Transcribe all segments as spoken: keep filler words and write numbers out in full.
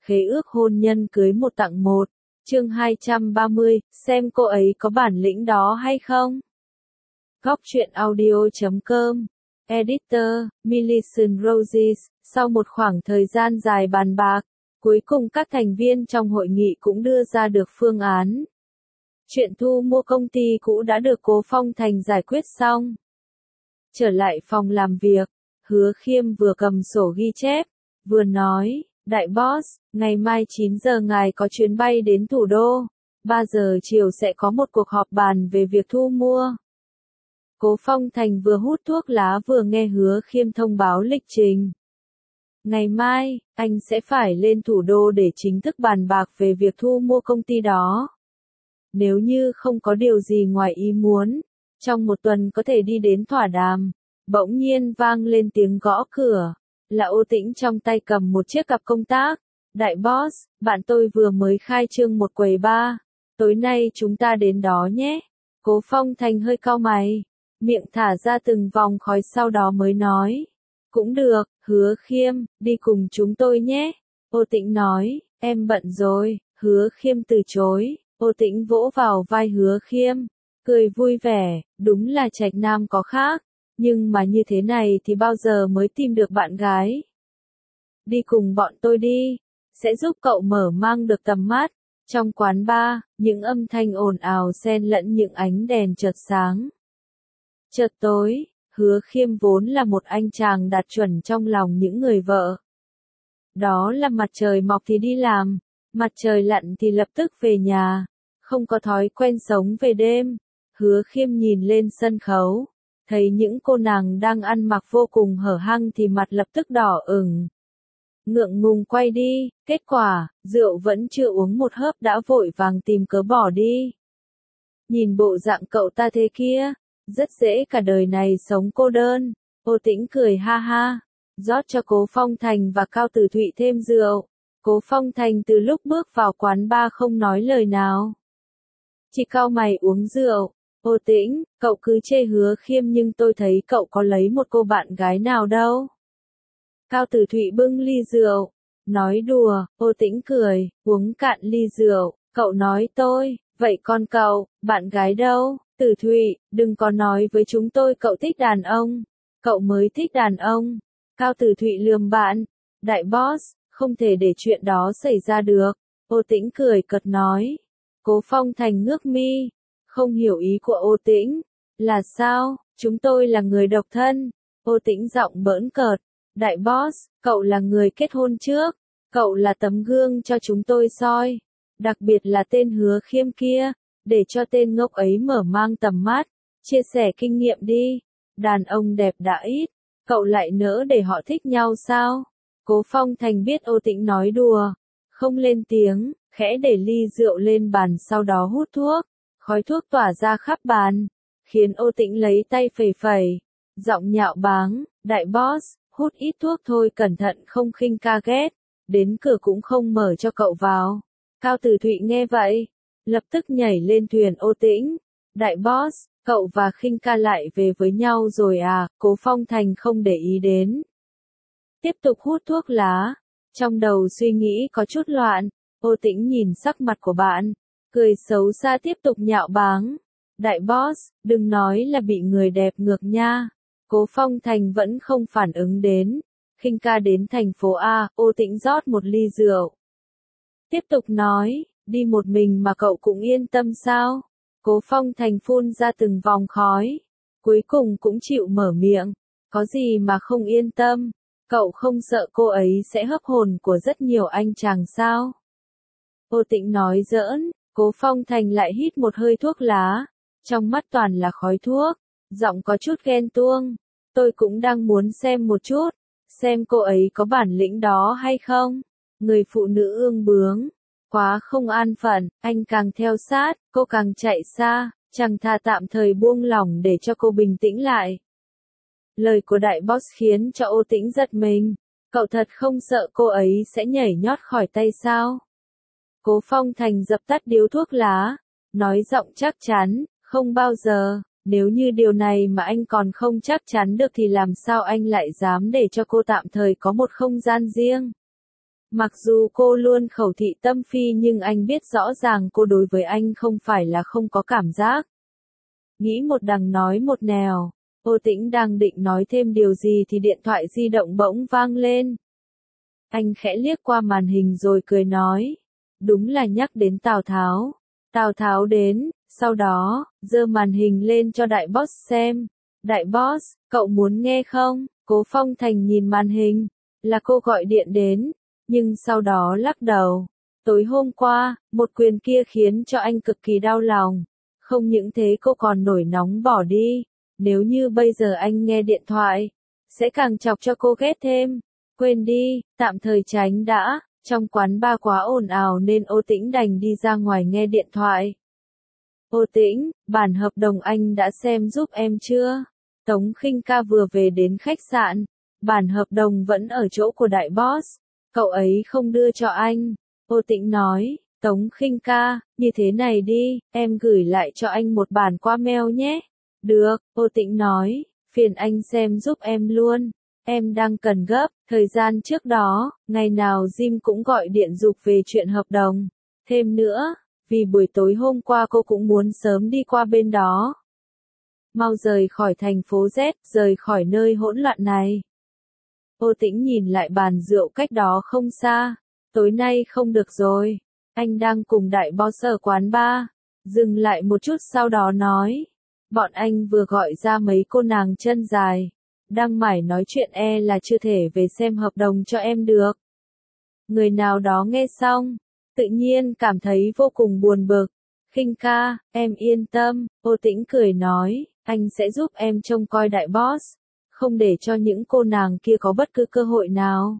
khế ước hôn nhân cưới một tặng một. Chương hai trăm ba mươi, xem cô ấy có bản lĩnh đó hay không. Góc truyện audio chấm com. Editor, Millicent Roses. Sau một khoảng thời gian dài bàn bạc, cuối cùng các thành viên trong hội nghị cũng đưa ra được phương án. Chuyện thu mua công ty cũ đã được Cố Phong Thành giải quyết xong. Trở lại phòng làm việc, Hứa Khiêm vừa cầm sổ ghi chép, vừa nói, đại boss, ngày mai chín giờ ngài có chuyến bay đến thủ đô, ba giờ chiều sẽ có một cuộc họp bàn về việc thu mua. Cố Phong Thành vừa hút thuốc lá vừa nghe Hứa Khiêm thông báo lịch trình. Ngày mai, anh sẽ phải lên thủ đô để chính thức bàn bạc về việc thu mua công ty đó. Nếu như không có điều gì ngoài ý muốn, trong một tuần có thể đi đến thỏa đàm. Bỗng nhiên vang lên tiếng gõ cửa, là Ô Tĩnh trong tay cầm một chiếc cặp công tác. Đại boss, bạn tôi vừa mới khai trương một quầy bar, tối nay chúng ta đến đó nhé. Cố Phong Thành hơi cau mày, miệng thả ra từng vòng khói sau đó mới nói. Cũng được, Hứa Khiêm, đi cùng chúng tôi nhé. Ô Tĩnh nói, em bận rồi. Hứa Khiêm từ chối. Ô Tĩnh vỗ vào vai Hứa Khiêm, cười vui vẻ, đúng là trạch nam có khác, nhưng mà như thế này thì bao giờ mới tìm được bạn gái. Đi cùng bọn tôi đi, sẽ giúp cậu mở mang được tầm mắt. Trong quán bar, những âm thanh ồn ào xen lẫn những ánh đèn chợt sáng. Chợt tối, Hứa Khiêm vốn là một anh chàng đạt chuẩn trong lòng những người vợ. Đó là mặt trời mọc thì đi làm, mặt trời lặn thì lập tức về nhà. Không có thói quen sống về đêm. Hứa Khiêm nhìn lên sân khấu, thấy những cô nàng đang ăn mặc vô cùng hở hang thì mặt lập tức đỏ ửng. Ngượng ngùng quay đi, kết quả, rượu vẫn chưa uống một hớp đã vội vàng tìm cớ bỏ đi. Nhìn bộ dạng cậu ta thế kia, rất dễ cả đời này sống cô đơn. Ô Tĩnh cười ha ha, rót cho Cố Phong Thành và Cao Tử Thụy thêm rượu. Cố Phong Thành từ lúc bước vào quán bar không nói lời nào, chỉ cau mày uống rượu. Ô Tĩnh, cậu cứ chê Hứa Khiêm nhưng tôi thấy cậu có lấy một cô bạn gái nào đâu. Cao Tử Thụy bưng ly rượu, nói đùa. Ô Tĩnh cười, uống cạn ly rượu. Cậu nói tôi, vậy còn cậu, bạn gái đâu? Tử Thụy, đừng có nói với chúng tôi cậu thích đàn ông. Cậu mới thích đàn ông. Cao Tử Thụy lườm bạn. Đại boss, không thể để chuyện đó xảy ra được. Ô Tĩnh cười cợt nói. Cố Phong Thành ngước mi, không hiểu ý của Ô Tĩnh. Là sao, chúng tôi là người độc thân. Ô Tĩnh giọng bỡn cợt. Đại boss, cậu là người kết hôn trước. Cậu là tấm gương cho chúng tôi soi. Đặc biệt là tên Hứa Khiêm kia, để cho tên ngốc ấy mở mang tầm mắt. Chia sẻ kinh nghiệm đi. Đàn ông đẹp đã ít, cậu lại nỡ để họ thích nhau sao? Cố Phong Thành biết Ô Tĩnh nói đùa, không lên tiếng, khẽ để ly rượu lên bàn sau đó hút thuốc. Khói thuốc tỏa ra khắp bàn, khiến Ô Tĩnh lấy tay phẩy phẩy, giọng nhạo báng, đại boss, hút ít thuốc thôi cẩn thận không khinh ca ghét, đến cửa cũng không mở cho cậu vào. Cao Tử Thụy nghe vậy, lập tức nhảy lên thuyền Ô Tĩnh. Đại boss, cậu và khinh ca lại về với nhau rồi à? Cố Phong Thành không để ý đến. Tiếp tục hút thuốc lá, trong đầu suy nghĩ có chút loạn. Ô Tĩnh nhìn sắc mặt của bạn, cười xấu xa tiếp tục nhạo báng. Đại boss, đừng nói là bị người đẹp ngược nha. Cố Phong Thành vẫn không phản ứng đến. Khinh ca đến thành phố A, Ô Tĩnh rót một ly rượu. Tiếp tục nói, đi một mình mà cậu cũng yên tâm sao? Cố Phong Thành phun ra từng vòng khói. Cuối cùng cũng chịu mở miệng. Có gì mà không yên tâm? Cậu không sợ cô ấy sẽ hấp hồn của rất nhiều anh chàng sao? Ô Tĩnh nói giỡn. Cố Phong Thành lại hít một hơi thuốc lá. Trong mắt toàn là khói thuốc. Giọng có chút ghen tuông. Tôi cũng đang muốn xem một chút. Xem cô ấy có bản lĩnh đó hay không? Người phụ nữ ương bướng. Quá không an phận, anh càng theo sát, cô càng chạy xa, chẳng thà tạm thời buông lỏng để cho cô bình tĩnh lại. Lời của đại boss khiến cho Ô Tĩnh giật mình. Cậu thật không sợ cô ấy sẽ nhảy nhót khỏi tay sao? Cố Phong Thành dập tắt điếu thuốc lá, nói giọng chắc chắn, không bao giờ. Nếu như điều này mà anh còn không chắc chắn được thì làm sao anh lại dám để cho cô tạm thời có một không gian riêng? Mặc dù cô luôn khẩu thị tâm phi nhưng anh biết rõ ràng cô đối với anh không phải là không có cảm giác. Nghĩ một đằng nói một nẻo, Ô Tĩnh đang định nói thêm điều gì thì điện thoại di động bỗng vang lên. Anh khẽ liếc qua màn hình rồi cười nói, đúng là nhắc đến Tào Tháo. Tào Tháo đến, sau đó, giơ màn hình lên cho đại boss xem. Đại boss, cậu muốn nghe không? Cố Phong Thành nhìn màn hình, là cô gọi điện đến, nhưng sau đó lắc đầu. Tối hôm qua, một quyền kia khiến cho anh cực kỳ đau lòng. Không những thế cô còn nổi nóng bỏ đi. Nếu như bây giờ anh nghe điện thoại, sẽ càng chọc cho cô ghét thêm. Quên đi, tạm thời tránh đã. Trong quán bar quá ồn ào nên Ô Tĩnh đành đi ra ngoài nghe điện thoại. Ô Tĩnh, bản hợp đồng anh đã xem giúp em chưa? Tống Khinh Ca vừa về đến khách sạn. Bản hợp đồng vẫn ở chỗ của đại boss. Cậu ấy không đưa cho anh. Ô Tĩnh nói, Tống Khinh Ca, như thế này đi, em gửi lại cho anh một bản qua mail nhé. Được, Ô Tĩnh nói, phiền anh xem giúp em luôn. Em đang cần gấp, thời gian trước đó, ngày nào Jim cũng gọi điện giục về chuyện hợp đồng. Thêm nữa, vì buổi tối hôm qua cô cũng muốn sớm đi qua bên đó. Mau rời khỏi thành phố Z, rời khỏi nơi hỗn loạn này. Ô Tĩnh nhìn lại bàn rượu cách đó không xa. Tối nay không được rồi. Anh đang cùng đại boss ở quán bar. Dừng lại một chút sau đó nói. Bọn anh vừa gọi ra mấy cô nàng chân dài. Đang mải nói chuyện e là chưa thể về xem hợp đồng cho em được. Người nào đó nghe xong, tự nhiên cảm thấy vô cùng buồn bực. Khinh Ca, em yên tâm, Ô Tĩnh cười nói, anh sẽ giúp em trông coi đại boss, không để cho những cô nàng kia có bất cứ cơ hội nào.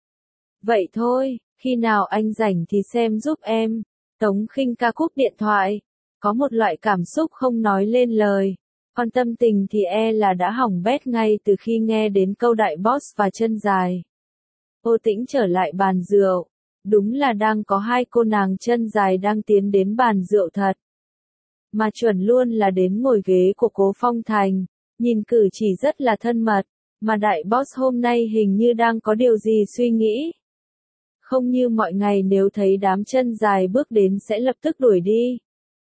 Vậy thôi, khi nào anh rảnh thì xem giúp em. Tống Khinh Ca cúp điện thoại, có một loại cảm xúc không nói lên lời. Còn tâm tình thì e là đã hỏng bét ngay từ khi nghe đến câu đại boss và chân dài. Ô Tĩnh trở lại bàn rượu. Đúng là đang có hai cô nàng chân dài đang tiến đến bàn rượu thật. Mà chuẩn luôn là đến ngồi ghế của Cố Phong Thành. Nhìn cử chỉ rất là thân mật. Mà đại boss hôm nay hình như đang có điều gì suy nghĩ. Không như mọi ngày nếu thấy đám chân dài bước đến sẽ lập tức đuổi đi.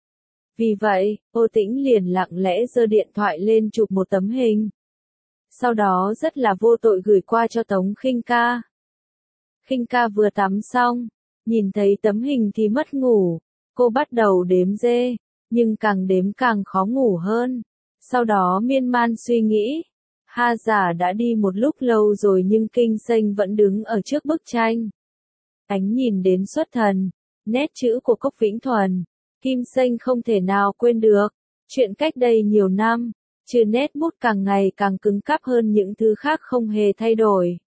Vì vậy, Ô Tĩnh liền lặng lẽ giơ điện thoại lên chụp một tấm hình. Sau đó rất là vô tội gửi qua cho Tống Khinh Ca. Khinh Ca vừa tắm xong, nhìn thấy tấm hình thì mất ngủ. Cô bắt đầu đếm dê, nhưng càng đếm càng khó ngủ hơn. Sau đó miên man suy nghĩ. Ha giả đã đi một lúc lâu rồi nhưng Kinh Xanh vẫn đứng ở trước bức tranh. Ánh nhìn đến xuất thần, nét chữ của Cốc Vĩnh Thuần. Kim Xanh không thể nào quên được. Chuyện cách đây nhiều năm, trừ nét bút càng ngày càng cứng cáp hơn những thứ khác không hề thay đổi.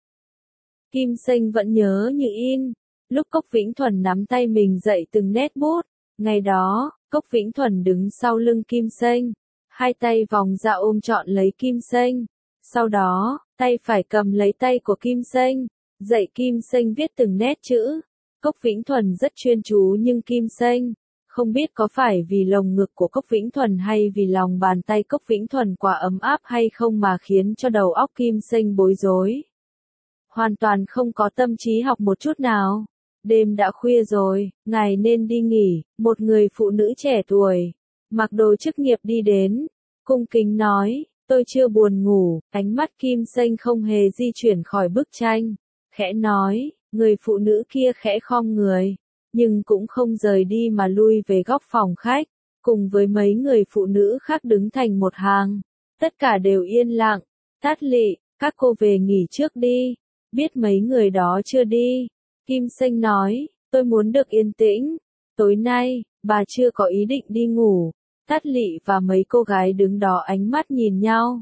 Kim Xanh vẫn nhớ như in, lúc Cốc Vĩnh Thuần nắm tay mình dạy từng nét bút. Ngày đó, Cốc Vĩnh Thuần đứng sau lưng Kim Xanh, hai tay vòng ra ôm trọn lấy Kim Xanh. Sau đó, tay phải cầm lấy tay của Kim Xanh, dạy Kim Xanh viết từng nét chữ. Cốc Vĩnh Thuần rất chuyên chú nhưng Kim Xanh, không biết có phải vì lồng ngực của Cốc Vĩnh Thuần hay vì lòng bàn tay Cốc Vĩnh Thuần quá ấm áp hay không mà khiến cho đầu óc Kim Xanh bối rối. Hoàn toàn không có tâm trí học một chút nào. Đêm đã khuya rồi, ngài nên đi nghỉ. Một người phụ nữ trẻ tuổi, mặc đồ chức nghiệp đi đến, cung kính nói, tôi chưa buồn ngủ. Ánh mắt Kim Xanh không hề di chuyển khỏi bức tranh, khẽ nói, người phụ nữ kia khẽ khom người, nhưng cũng không rời đi mà lui về góc phòng khách, cùng với mấy người phụ nữ khác đứng thành một hàng. Tất cả đều yên lặng. Tát Lị, các cô về nghỉ trước đi. Biết mấy người đó chưa đi. Kim Xanh nói, tôi muốn được yên tĩnh. Tối nay, bà chưa có ý định đi ngủ. Tát Lị và mấy cô gái đứng đó ánh mắt nhìn nhau.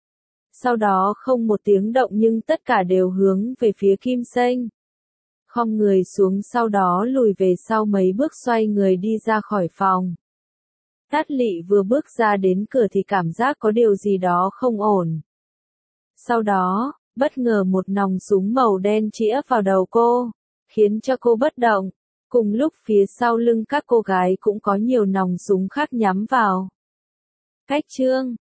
Sau đó không một tiếng động nhưng tất cả đều hướng về phía Kim Xanh. Khom người xuống sau đó lùi về sau mấy bước xoay người đi ra khỏi phòng. Tát Lị vừa bước ra đến cửa thì cảm giác có điều gì đó không ổn. Sau đó, bất ngờ một nòng súng màu đen chĩa vào đầu cô, khiến cho cô bất động. Cùng lúc phía sau lưng các cô gái cũng có nhiều nòng súng khác nhắm vào. Cách chương